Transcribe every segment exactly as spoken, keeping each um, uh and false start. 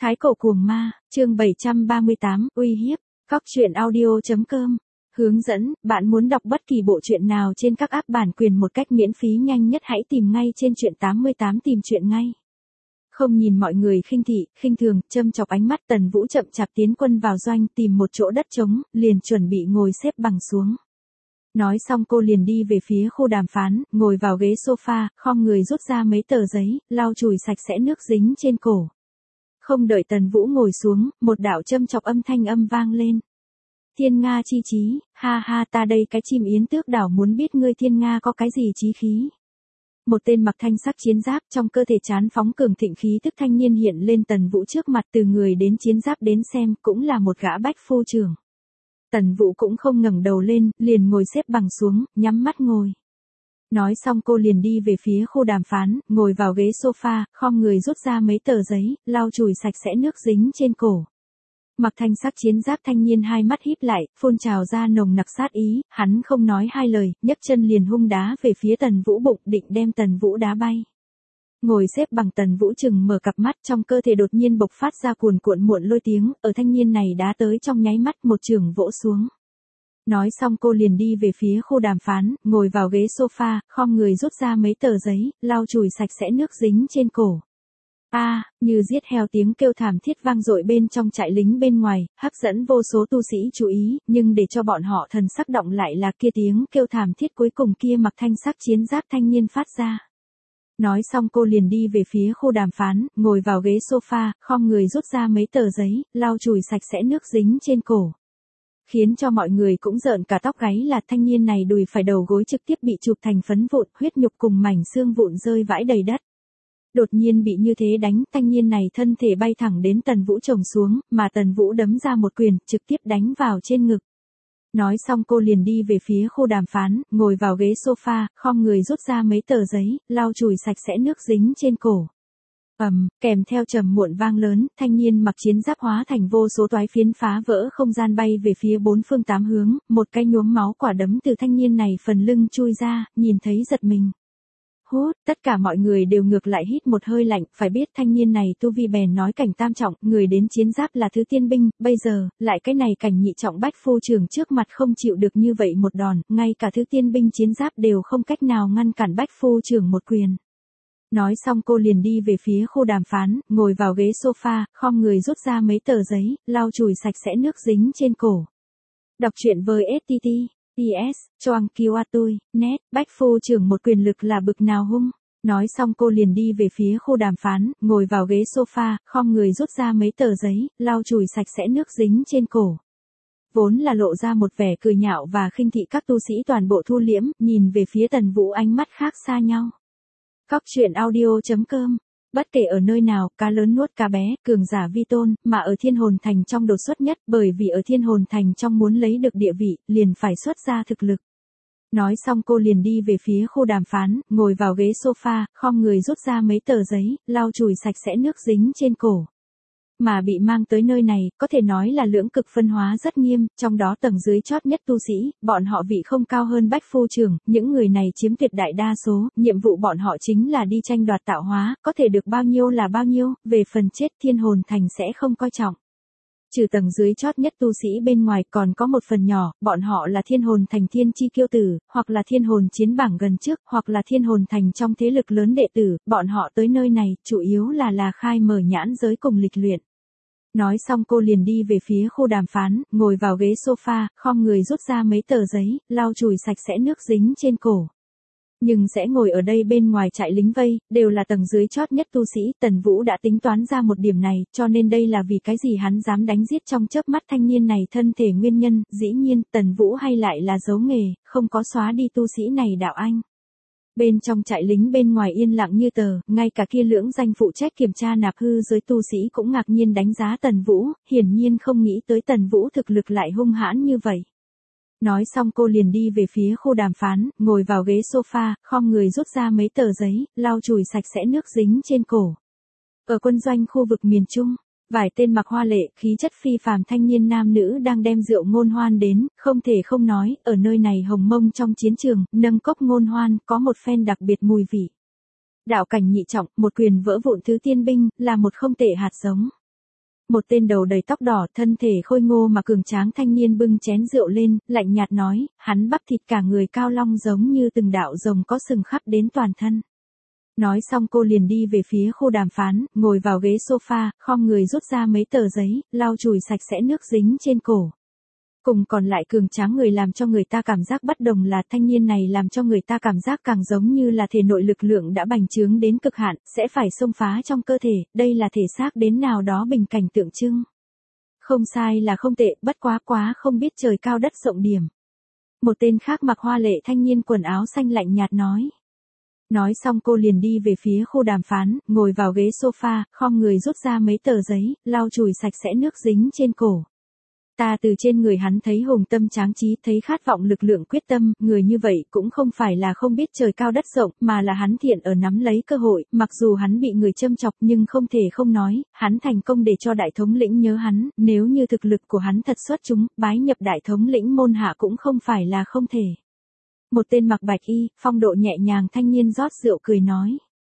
Thái cổ cuồng ma, chương bảy trăm ba mươi tám, uy hiếp, cóc truyện audio.com. Hướng dẫn, bạn muốn đọc bất kỳ bộ truyện nào trên các app bản quyền một cách miễn phí nhanh nhất hãy tìm ngay trên truyện tám mươi tám tìm truyện ngay. Không nhìn mọi người khinh thị, khinh thường, châm chọc ánh mắt Tần Vũ chậm chạp tiến quân vào doanh tìm một chỗ đất trống, liền chuẩn bị ngồi xếp bằng xuống. Nói xong cô liền đi về phía khu đàm phán, ngồi vào ghế sofa, khom người rút ra mấy tờ giấy, lau chùi sạch sẽ nước dính trên cổ. Không đợi Tần Vũ ngồi xuống, một đạo châm chọc âm thanh âm vang lên. Thiên Nga chi chí, ha ha ta đây cái chim yến tước đảo muốn biết ngươi Thiên Nga có cái gì chí khí. Một tên mặc thanh sắc chiến giáp trong cơ thể chán phóng cường thịnh khí tức thanh niên hiện lên Tần Vũ trước mặt từ người đến chiến giáp đến xem cũng là một gã bách phu trưởng. Tần Vũ cũng không ngẩng đầu lên, liền ngồi xếp bằng xuống, nhắm mắt ngồi. Nói xong cô liền đi về phía khu đàm phán, ngồi vào ghế sofa, khom người rút ra mấy tờ giấy, lau chùi sạch sẽ nước dính trên cổ. Mặc thanh sắc chiến giáp thanh niên hai mắt híp lại, phun trào ra nồng nặc sát ý, hắn không nói hai lời, nhấc chân liền hung đá về phía Tần Vũ bụng định đem Tần Vũ đá bay. Ngồi xếp bằng Tần Vũ chừng mở cặp mắt trong cơ thể đột nhiên bộc phát ra cuồn cuộn muộn lôi tiếng, ở thanh niên này đá tới trong nháy mắt một chưởng vỗ xuống. Nói xong cô liền đi về phía khu đàm phán, ngồi vào ghế sofa, khom người rút ra mấy tờ giấy, lau chùi sạch sẽ nước dính trên cổ. A, à, như giết heo tiếng kêu thảm thiết vang dội bên trong trại lính bên ngoài, hấp dẫn vô số tu sĩ chú ý, nhưng để cho bọn họ thần sắc động lại là kia tiếng kêu thảm thiết cuối cùng kia mặc thanh sắc chiến giáp thanh niên phát ra. Nói xong cô liền đi về phía khu đàm phán, ngồi vào ghế sofa, khom người rút ra mấy tờ giấy, lau chùi sạch sẽ nước dính trên cổ. Khiến cho mọi người cũng rợn cả tóc gáy là thanh niên này đùi phải đầu gối trực tiếp bị chụp thành phấn vụn, huyết nhục cùng mảnh xương vụn rơi vãi đầy đất. Đột nhiên bị như thế đánh, thanh niên này thân thể bay thẳng đến Tần Vũ chồng xuống, mà Tần Vũ đấm ra một quyền, trực tiếp đánh vào trên ngực. Nói xong cô liền đi về phía khu đàm phán, ngồi vào ghế sofa, khom người rút ra mấy tờ giấy, lau chùi sạch sẽ nước dính trên cổ. Ầm, um, kèm theo trầm muộn vang lớn, thanh niên mặc chiến giáp hóa thành vô số toái phiến phá vỡ không gian bay về phía bốn phương tám hướng, một cái nhuốm máu quả đấm từ thanh niên này phần lưng chui ra, nhìn thấy giật mình. Hút, tất cả mọi người đều ngược lại hít một hơi lạnh, phải biết thanh niên này tu vi bèn nói cảnh tam trọng, người đến chiến giáp là thứ tiên binh, bây giờ, lại cái này cảnh nhị trọng bách phu trưởng trước mặt không chịu được như vậy một đòn, ngay cả thứ tiên binh chiến giáp đều không cách nào ngăn cản bách phu trưởng một quyền. Nói xong cô liền đi về phía khu đàm phán, ngồi vào ghế sofa, khom người rút ra mấy tờ giấy, lau chùi sạch sẽ nước dính trên cổ. Đọc truyện với ét tê tê. pê ét, choang kiêu a tui, net, bách phu trưởng một quyền lực là bực nào hung. Nói xong cô liền đi về phía khu đàm phán, ngồi vào ghế sofa, khom người rút ra mấy tờ giấy, lau chùi sạch sẽ nước dính trên cổ. Vốn là lộ ra một vẻ cười nhạo và khinh thị các tu sĩ toàn bộ thu liễm, nhìn về phía Tần Vũ ánh mắt khác xa nhau. Cóc truyện audio.com. Bất kể ở nơi nào, cá lớn nuốt cá bé, cường giả vi tôn, mà ở Thiên Hồn Thành trong đột xuất nhất, bởi vì ở Thiên Hồn Thành trong muốn lấy được địa vị, liền phải xuất ra thực lực. Nói xong cô liền đi về phía khu đàm phán, ngồi vào ghế sofa, khom người rút ra mấy tờ giấy, lau chùi sạch sẽ nước dính trên cổ. Mà bị mang tới nơi này, có thể nói là lưỡng cực phân hóa rất nghiêm, trong đó tầng dưới chót nhất tu sĩ, bọn họ vị không cao hơn bách phu trưởng, những người này chiếm tuyệt đại đa số, nhiệm vụ bọn họ chính là đi tranh đoạt tạo hóa, có thể được bao nhiêu là bao nhiêu, về phần chết Thiên Hồn Thành sẽ không coi trọng. Trừ tầng dưới chót nhất tu sĩ bên ngoài còn có một phần nhỏ, bọn họ là Thiên Hồn Thành thiên chi kiêu tử, hoặc là Thiên Hồn chiến bảng gần trước, hoặc là Thiên Hồn Thành trong thế lực lớn đệ tử, bọn họ tới nơi này, chủ yếu là là khai mở nhãn giới cùng lịch luyện. Nói xong cô liền đi về phía khu đàm phán, ngồi vào ghế sofa, khom người rút ra mấy tờ giấy, lau chùi sạch sẽ nước dính trên cổ. Nhưng sẽ ngồi ở đây bên ngoài trại lính vây, đều là tầng dưới chót nhất tu sĩ, Tần Vũ đã tính toán ra một điểm này, cho nên đây là vì cái gì hắn dám đánh giết trong chớp mắt thanh niên này thân thể nguyên nhân, dĩ nhiên, Tần Vũ hay lại là giấu nghề, không có xóa đi tu sĩ này đạo anh. Bên trong trại lính bên ngoài yên lặng như tờ, ngay cả kia lưỡng danh phụ trách kiểm tra nạp hư giới tu sĩ cũng ngạc nhiên đánh giá Tần Vũ, hiển nhiên không nghĩ tới Tần Vũ thực lực lại hung hãn như vậy. Nói xong cô liền đi về phía khu đàm phán, ngồi vào ghế sofa, khom người rút ra mấy tờ giấy, lau chùi sạch sẽ nước dính trên cổ. Ở quân doanh khu vực miền Trung, vài tên mặc hoa lệ, khí chất phi phàm thanh niên nam nữ đang đem rượu ngôn hoan đến, không thể không nói, ở nơi này hồng mông trong chiến trường, nâng cốc ngôn hoan, có một phen đặc biệt mùi vị. Đạo cảnh nhị trọng, một quyền vỡ vụn thứ tiên binh, là một không tệ hạt giống. Một tên đầu đầy tóc đỏ, thân thể khôi ngô mà cường tráng thanh niên bưng chén rượu lên, lạnh nhạt nói, hắn bắp thịt cả người cao long giống như từng đạo rồng có sừng khắp đến toàn thân. Nói xong cô liền đi về phía khu đàm phán, ngồi vào ghế sofa, khom người rút ra mấy tờ giấy, lau chùi sạch sẽ nước dính trên cổ. Cùng còn lại cường tráng người làm cho người ta cảm giác bất đồng là thanh niên này làm cho người ta cảm giác càng giống như là thể nội lực lượng đã bành trướng đến cực hạn, sẽ phải xông phá trong cơ thể, đây là thể xác đến nào đó bình cảnh tượng trưng. Không sai là không tệ, bất quá quá không biết trời cao đất rộng điểm. Một tên khác mặc hoa lệ thanh niên quần áo xanh lạnh nhạt nói. Nói xong cô liền đi về phía khu đàm phán, ngồi vào ghế sofa, khom người rút ra mấy tờ giấy, lau chùi sạch sẽ nước dính trên cổ. Ta từ trên người hắn thấy hùng tâm tráng trí, thấy khát vọng lực lượng quyết tâm, người như vậy cũng không phải là không biết trời cao đất rộng, mà là hắn thiện ở nắm lấy cơ hội, mặc dù hắn bị người châm chọc nhưng không thể không nói, hắn thành công để cho đại thống lĩnh nhớ hắn, nếu như thực lực của hắn thật xuất chúng, bái nhập đại thống lĩnh môn hạ cũng không phải là không thể. Một tên mặc bạch y, phong độ nhẹ nhàng thanh niên rót rượu cười nói.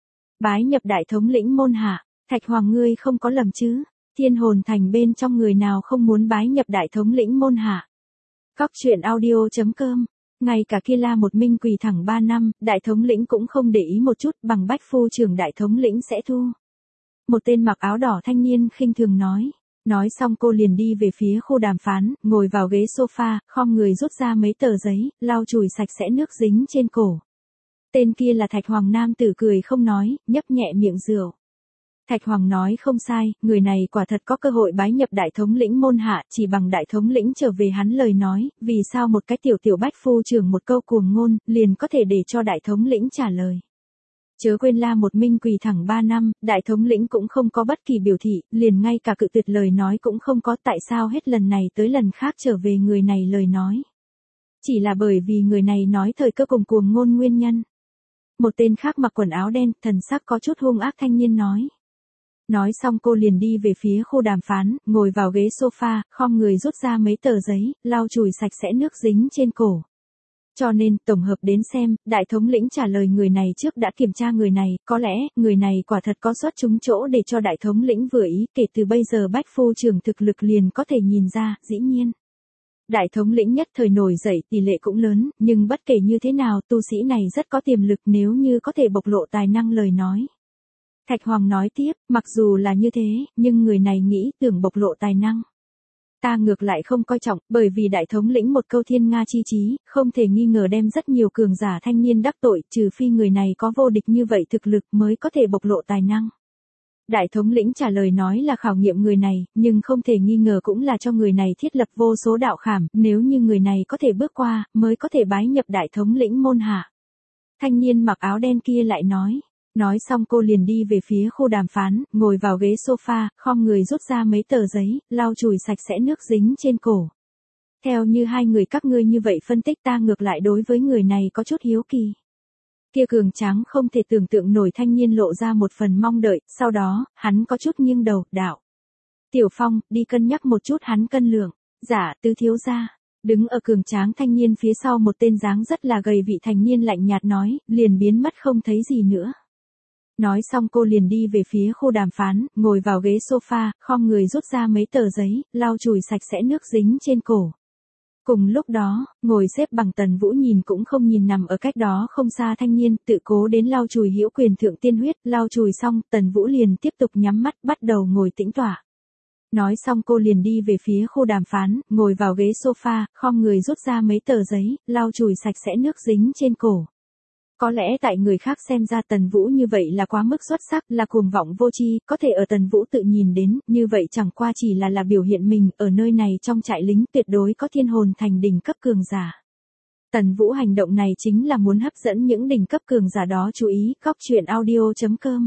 Bái nhập đại thống lĩnh môn hạ, Thạch Hoàng ngươi không có lầm chứ? Thiên hồn thành bên trong người nào không muốn bái nhập đại thống lĩnh môn hạ. Cóc truyện audio chấm com. Ngay cả kia La một minh quỳ thẳng ba năm, đại thống lĩnh cũng không để ý một chút, bằng bách phu trưởng đại thống lĩnh sẽ thu. Một tên mặc áo đỏ thanh niên khinh thường nói. Nói xong cô liền đi về phía khu đàm phán, ngồi vào ghế sofa, khom người rút ra mấy tờ giấy, lau chùi sạch sẽ nước dính trên cổ. Tên kia là Thạch Hoàng nam tử cười không nói, nhấp nhẹ miệng rượu. Thạch Hoàng nói không sai, người này quả thật có cơ hội bái nhập đại thống lĩnh môn hạ, chỉ bằng đại thống lĩnh trở về hắn lời nói, vì sao một cái tiểu tiểu bách phu trưởng một câu cuồng ngôn, liền có thể để cho đại thống lĩnh trả lời. Chớ quên La một minh quỳ thẳng ba năm, đại thống lĩnh cũng không có bất kỳ biểu thị, liền ngay cả cự tuyệt lời nói cũng không có, tại sao hết lần này tới lần khác trở về người này lời nói. Chỉ là bởi vì người này nói thời cơ cùng cuồng ngôn nguyên nhân. Một tên khác mặc quần áo đen, thần sắc có chút hung ác thanh niên nói. Nói xong cô liền đi về phía khu đàm phán, ngồi vào ghế sofa, khom người rút ra mấy tờ giấy, lau chùi sạch sẽ nước dính trên cổ. Cho nên, tổng hợp đến xem, đại thống lĩnh trả lời người này trước đã kiểm tra người này, có lẽ, người này quả thật có xuất chúng chỗ để cho đại thống lĩnh vừa ý, kể từ bây giờ bách phu trưởng thực lực liền có thể nhìn ra, dĩ nhiên. Đại thống lĩnh nhất thời nổi dậy tỷ lệ cũng lớn, nhưng bất kể như thế nào, tu sĩ này rất có tiềm lực nếu như có thể bộc lộ tài năng lời nói. Thạch Hoàng nói tiếp, mặc dù là như thế, nhưng người này nghĩ tưởng bộc lộ tài năng. Ta ngược lại không coi trọng, bởi vì đại thống lĩnh một câu thiên nga chi chí, không thể nghi ngờ đem rất nhiều cường giả thanh niên đắc tội, trừ phi người này có vô địch như vậy thực lực mới có thể bộc lộ tài năng. Đại thống lĩnh trả lời nói là khảo nghiệm người này, nhưng không thể nghi ngờ cũng là cho người này thiết lập vô số đạo khảm, nếu như người này có thể bước qua, mới có thể bái nhập đại thống lĩnh môn hạ. Thanh niên mặc áo đen kia lại nói. Nói xong cô liền đi về phía khu đàm phán, ngồi vào ghế sofa, khom người rút ra mấy tờ giấy, lau chùi sạch sẽ nước dính trên cổ. Theo như hai người các ngươi như vậy phân tích ta ngược lại đối với người này có chút hiếu kỳ. Kia cường tráng không thể tưởng tượng nổi thanh niên lộ ra một phần mong đợi, sau đó, hắn có chút nghiêng đầu, đạo. Tiểu Phong, đi cân nhắc một chút hắn cân lượng, dạ tứ thiếu gia. Đứng ở cường tráng thanh niên phía sau một tên dáng rất là gầy vị thanh niên lạnh nhạt nói, liền biến mất không thấy gì nữa. Nói xong cô liền đi về phía khu đàm phán, ngồi vào ghế sofa, khom người rút ra mấy tờ giấy, lau chùi sạch sẽ nước dính trên cổ. Cùng lúc đó, ngồi xếp bằng Tần Vũ nhìn cũng không nhìn nằm ở cách đó không xa thanh niên, tự cố đến lau chùi hữu quyền thượng tiên huyết, lau chùi xong, Tần Vũ liền tiếp tục nhắm mắt, bắt đầu ngồi tĩnh tọa. Nói xong cô liền đi về phía khu đàm phán, ngồi vào ghế sofa, khom người rút ra mấy tờ giấy, lau chùi sạch sẽ nước dính trên cổ. Có lẽ tại người khác xem ra Tần Vũ như vậy là quá mức xuất sắc, là cuồng vọng vô tri, có thể ở Tần Vũ tự nhìn đến, như vậy chẳng qua chỉ là là biểu hiện mình, ở nơi này trong trại lính tuyệt đối có thiên hồn thành đỉnh cấp cường giả. Tần Vũ hành động này chính là muốn hấp dẫn những đỉnh cấp cường giả đó chú ý, cóc truyện audio chấm com.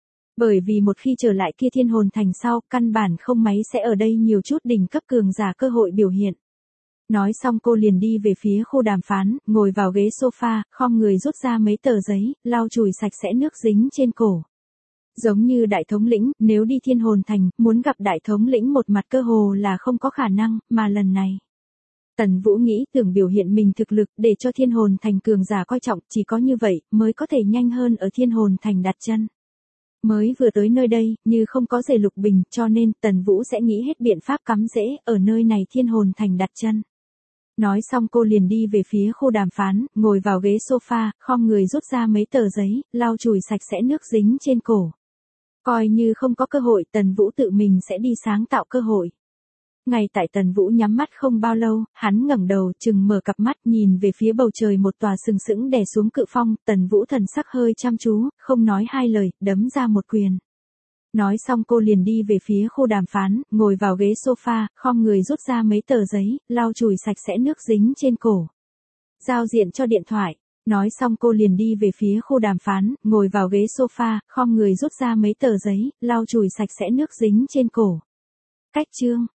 Bởi vì một khi trở lại kia thiên hồn thành sau, căn bản không máy sẽ ở đây nhiều chút đỉnh cấp cường giả cơ hội biểu hiện. Nói xong cô liền đi về phía khu đàm phán, ngồi vào ghế sofa, khom người rút ra mấy tờ giấy, lau chùi sạch sẽ nước dính trên cổ. Giống như đại thống lĩnh, nếu đi thiên hồn thành, muốn gặp đại thống lĩnh một mặt cơ hồ là không có khả năng, mà lần này. Tần Vũ nghĩ tưởng biểu hiện mình thực lực để cho thiên hồn thành cường giả coi trọng, chỉ có như vậy mới có thể nhanh hơn ở thiên hồn thành đặt chân. Mới vừa tới nơi đây, như không có dề lục bình, cho nên Tần Vũ sẽ nghĩ hết biện pháp cắm rễ, ở nơi này thiên hồn thành đặt chân. Nói xong cô liền đi về phía khu đàm phán, ngồi vào ghế sofa, khom người rút ra mấy tờ giấy, lau chùi sạch sẽ nước dính trên cổ. Coi như không có cơ hội, Tần Vũ tự mình sẽ đi sáng tạo cơ hội. Ngay tại Tần Vũ nhắm mắt không bao lâu, hắn ngẩng đầu, chừng mở cặp mắt, nhìn về phía bầu trời một tòa sừng sững đè xuống cự phong, Tần Vũ thần sắc hơi chăm chú, không nói hai lời, đấm ra một quyền. Nói xong cô liền đi về phía khu đàm phán, ngồi vào ghế sofa, khom người rút ra mấy tờ giấy, lau chùi sạch sẽ nước dính trên cổ. Giao diện cho điện thoại. Nói xong cô liền đi về phía khu đàm phán, ngồi vào ghế sofa, khom người rút ra mấy tờ giấy, lau chùi sạch sẽ nước dính trên cổ. Cách chương.